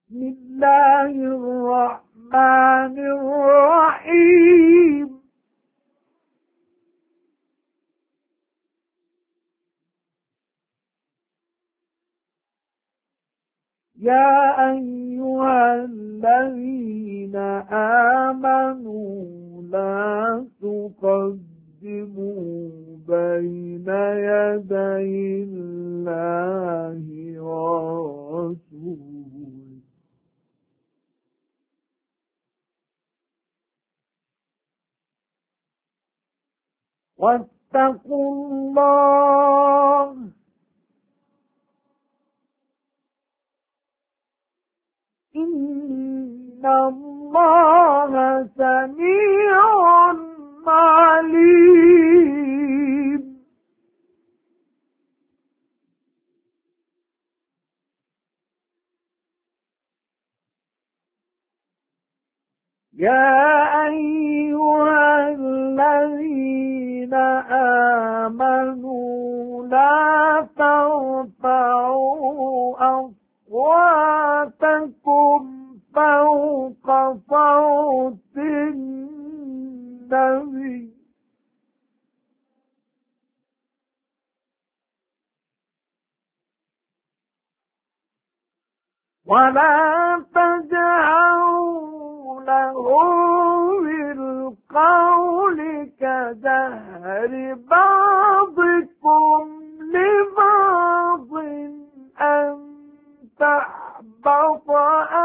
بسم الله الرحمن الرحيم. يا أيها الذين آمنوا لا تقدموا بين يدي الله ورسوله واتقوا الله إن الله سميع عليم. يا أيها الذين آمنوا لا ترفعوا أصواتكم فوق صوت النبي ولا تجهروا له بالقول كجهر بعضكم لبعض أن تحبط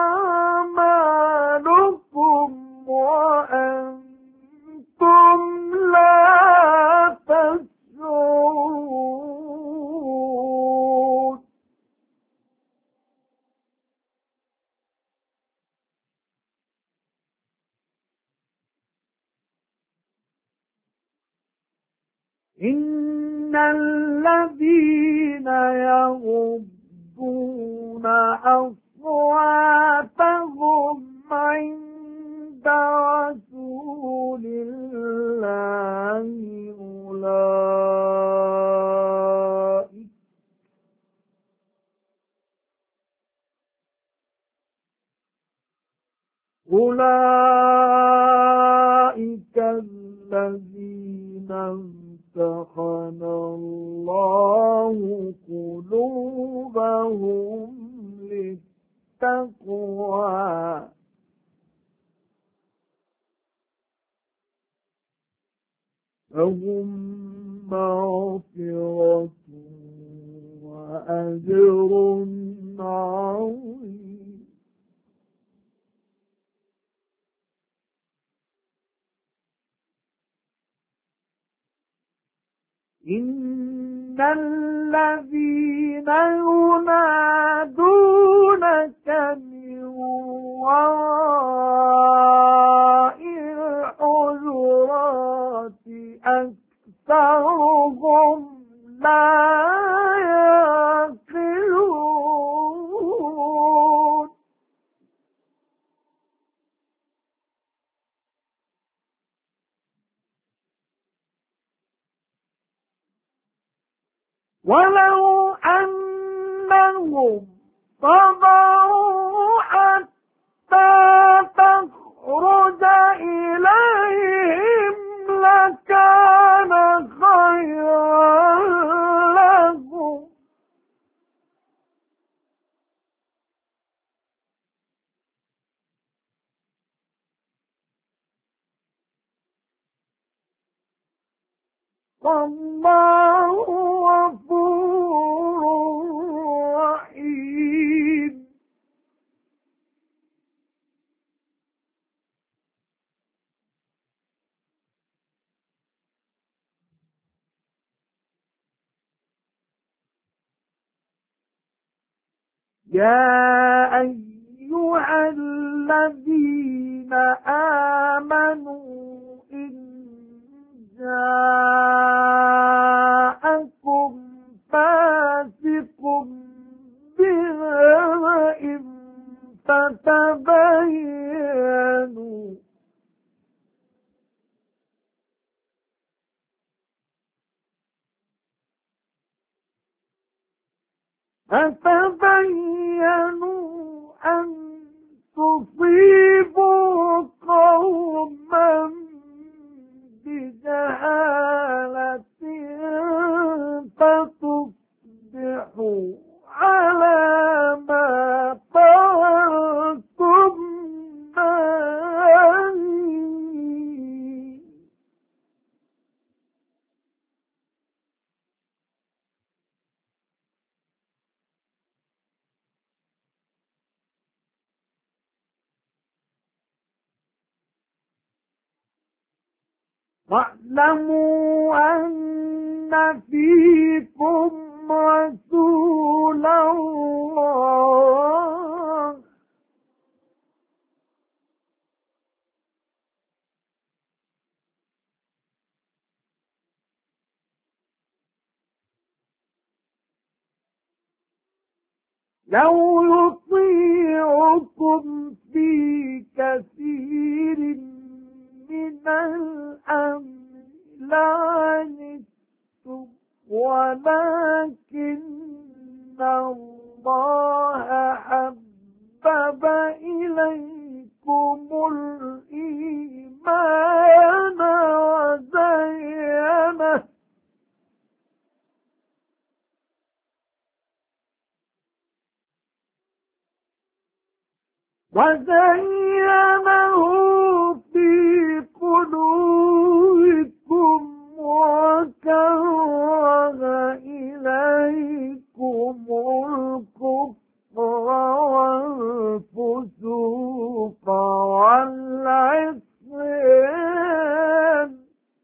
أعمالكم وأنتم لا تشعرون. إن الذين يغضون أصواتهم عند رسول الله أولئك الذين امتحن الله قلوبهم للتقوى لهم مغفرة وأجر عظيم. إن الذين ينادونك من وراء الحجرات أكثرهم لا يعقلون. ولو أنهم صبروا حتى تخرج إليهم لكان خيرا لهم والله غفور رحيم. يا أيها الذين آمنوا إن جاءكم فاسق بنبأ فتبينوا أن على ما فعلتم نادمين واعلموا أن فيكم رسول الله لو يطيعكم في كثير من الأمر لعنتم ولكن الله حبب إليكم الإيمان وزينه في قلوبكم وكره إليكم الكفر والفسوق والعصيان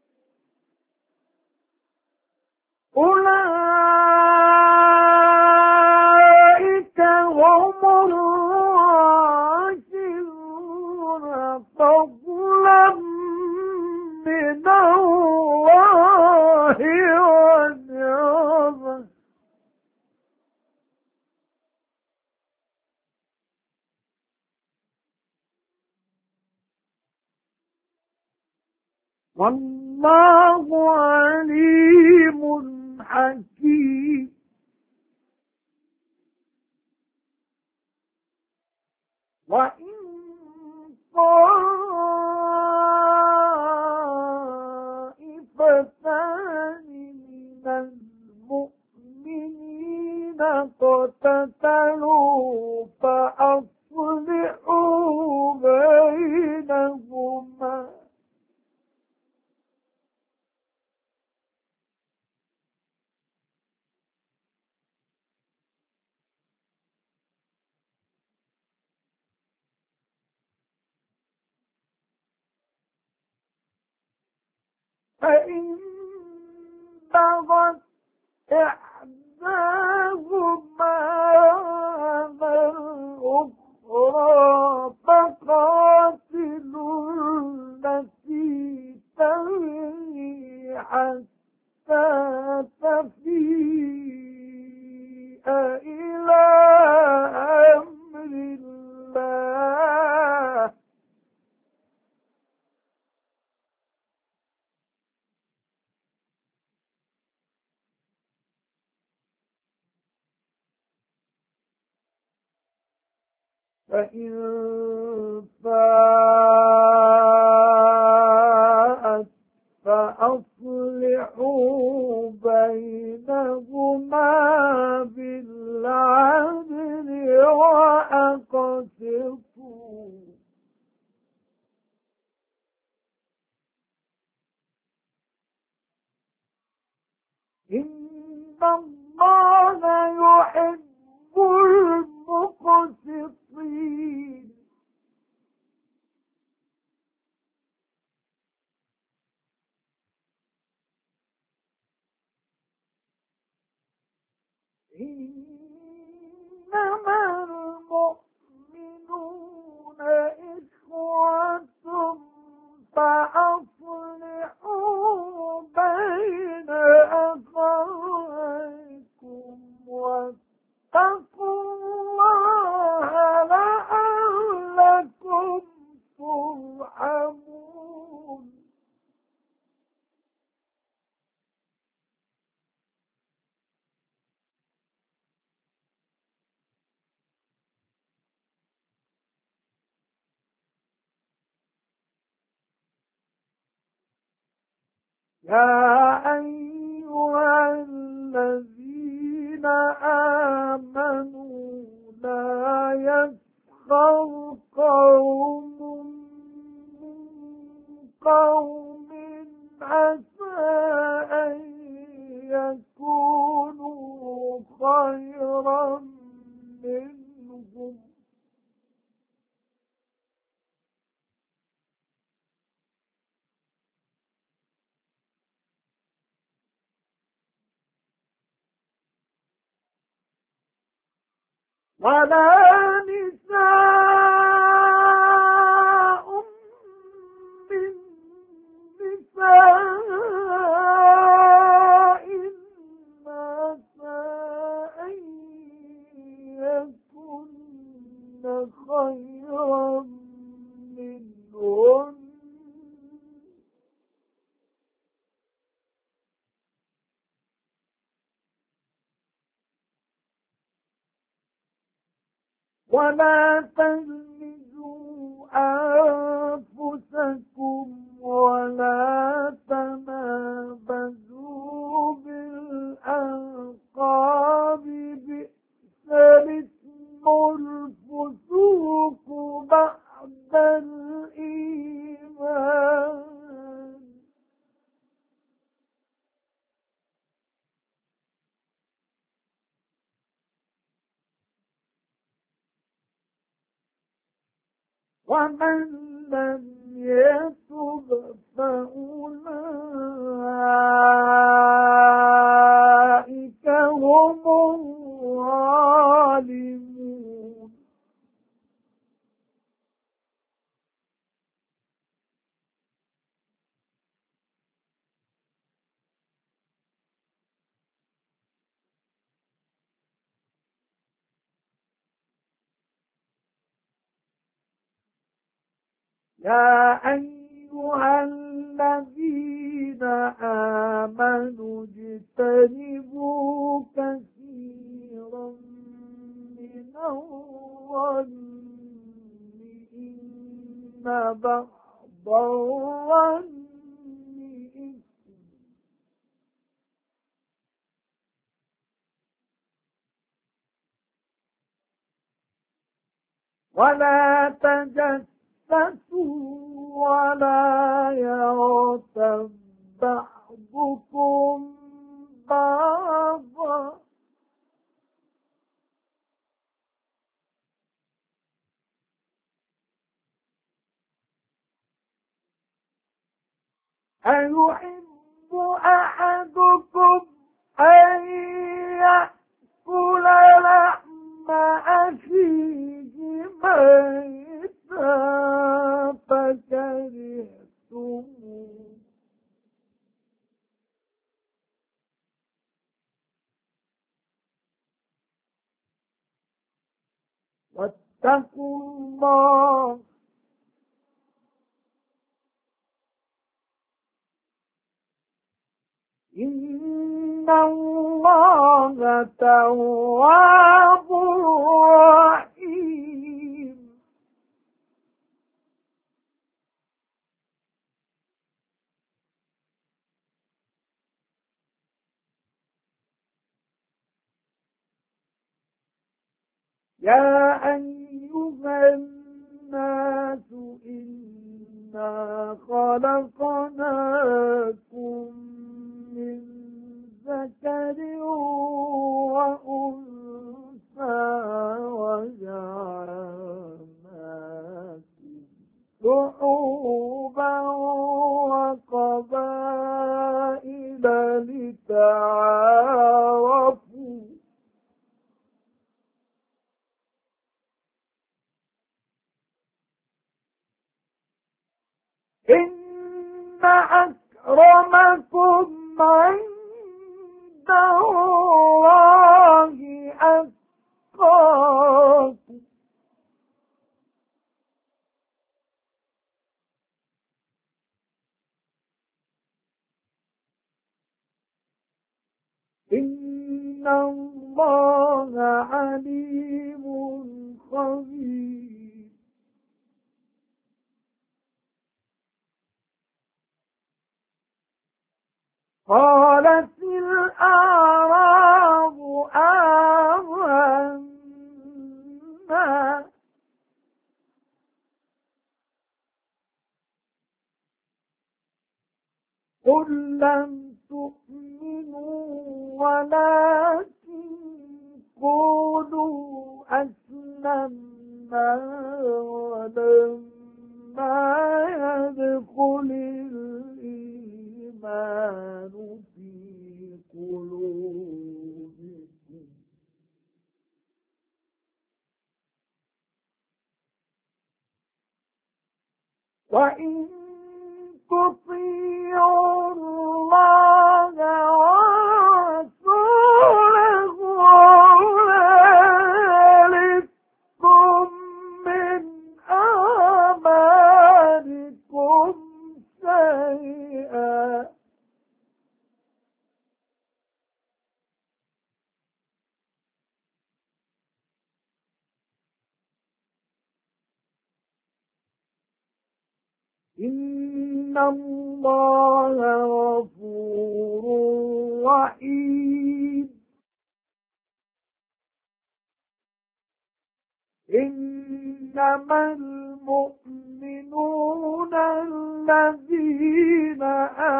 أولئك هم الراشدون فضلا من الله ونعمه والله عليم حكيم وإن طائفتان من المؤمنين اقتتلوا فأصلحوا بينهما فإن بغت إحداهما على الأخرى فقاتلوا التي تبغي حتى تفيء إلى أمر الله فإن فاءت فأصلحوا بينهما بالعدل وأقسطوا إن الله يحب المقسطين إنما المؤمنون إخوة فأصلحوا بين أخويكم واتقوا الله لعلكم ترحمون يا أيها الذين آمنوا ولا نساء من نساء عسى أن يكن خيرا منهن ولا تلمزوا أنفسكم ولا تنابزوا بالألقاب بئس الاسم الفسوق بعد الإيمان ومن لم يتب فأولئك هم الظالمون يا أيها الذين آمنوا اجتنبوا كثيرا من الظن إن بعض الظن إثم ولا تجسسوا ولا يغتب بعضكم بعضا أيحب أحدكم أن يأكل لحم أخيه ميتا فكرهتموه واتقوا الله إن الله تواب رحيم يا أيها الناس إنا خلقناكم من ذكر وأنثى وجعلناكم شعوبا وقبائل لتعارفوا إن أكرمكم عند الله أتقاكم إن الله عليم خبير قالت الأعراب آمنا قل لم تؤمنوا ولكن قولوا أسلمنا ولما يدخل الإيمان في قلوبكم وإن تطيعوا الله ورسوله لا يلدكم من أعمالكم شيئا إن الله غفور رحيم إنما المؤمنون الذين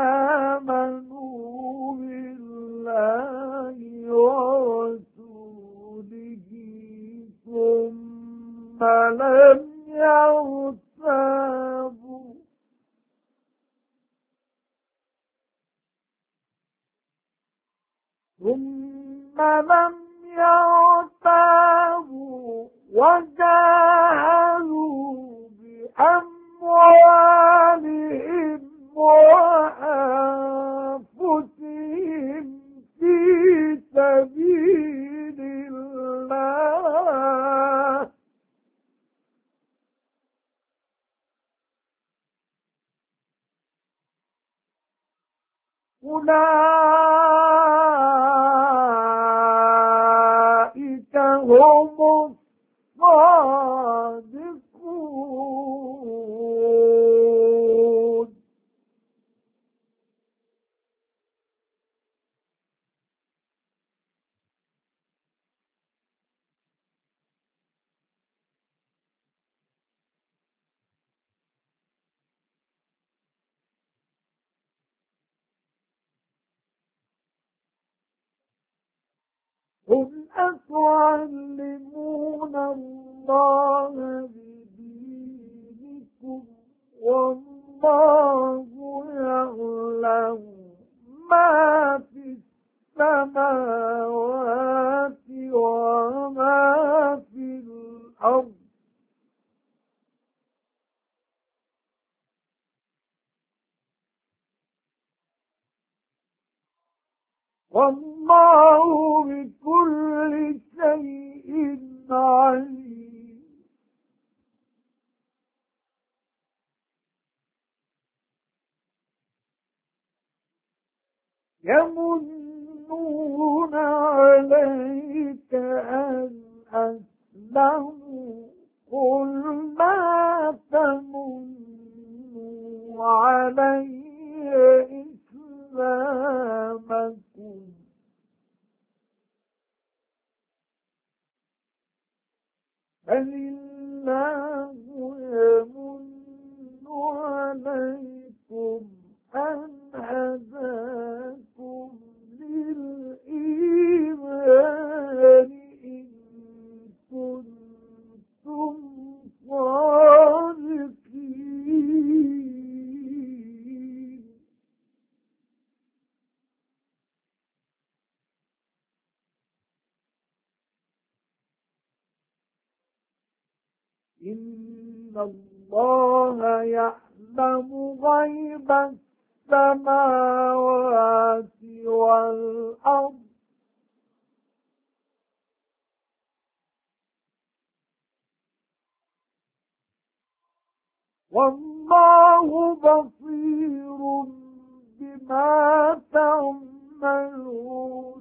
آمنوا بالله ورسوله ثم لم يرتابوا وجاهدوا بأموالهم وأنفسهم في سبيل الله أولئك هم الصادقون قل أتعلمون الله بدينكم والله يعلم ما في السماوات وما في الأرض والله بكل شيء عليم يمنون عليك أن أسلموا قل ما تمنوا علي إسلامكم بل الله يمن عليكم أن هداكم للإيمان إن كنتم صادقين إن الله يعلم غيب السماوات والأرض والله بصير بما تعملون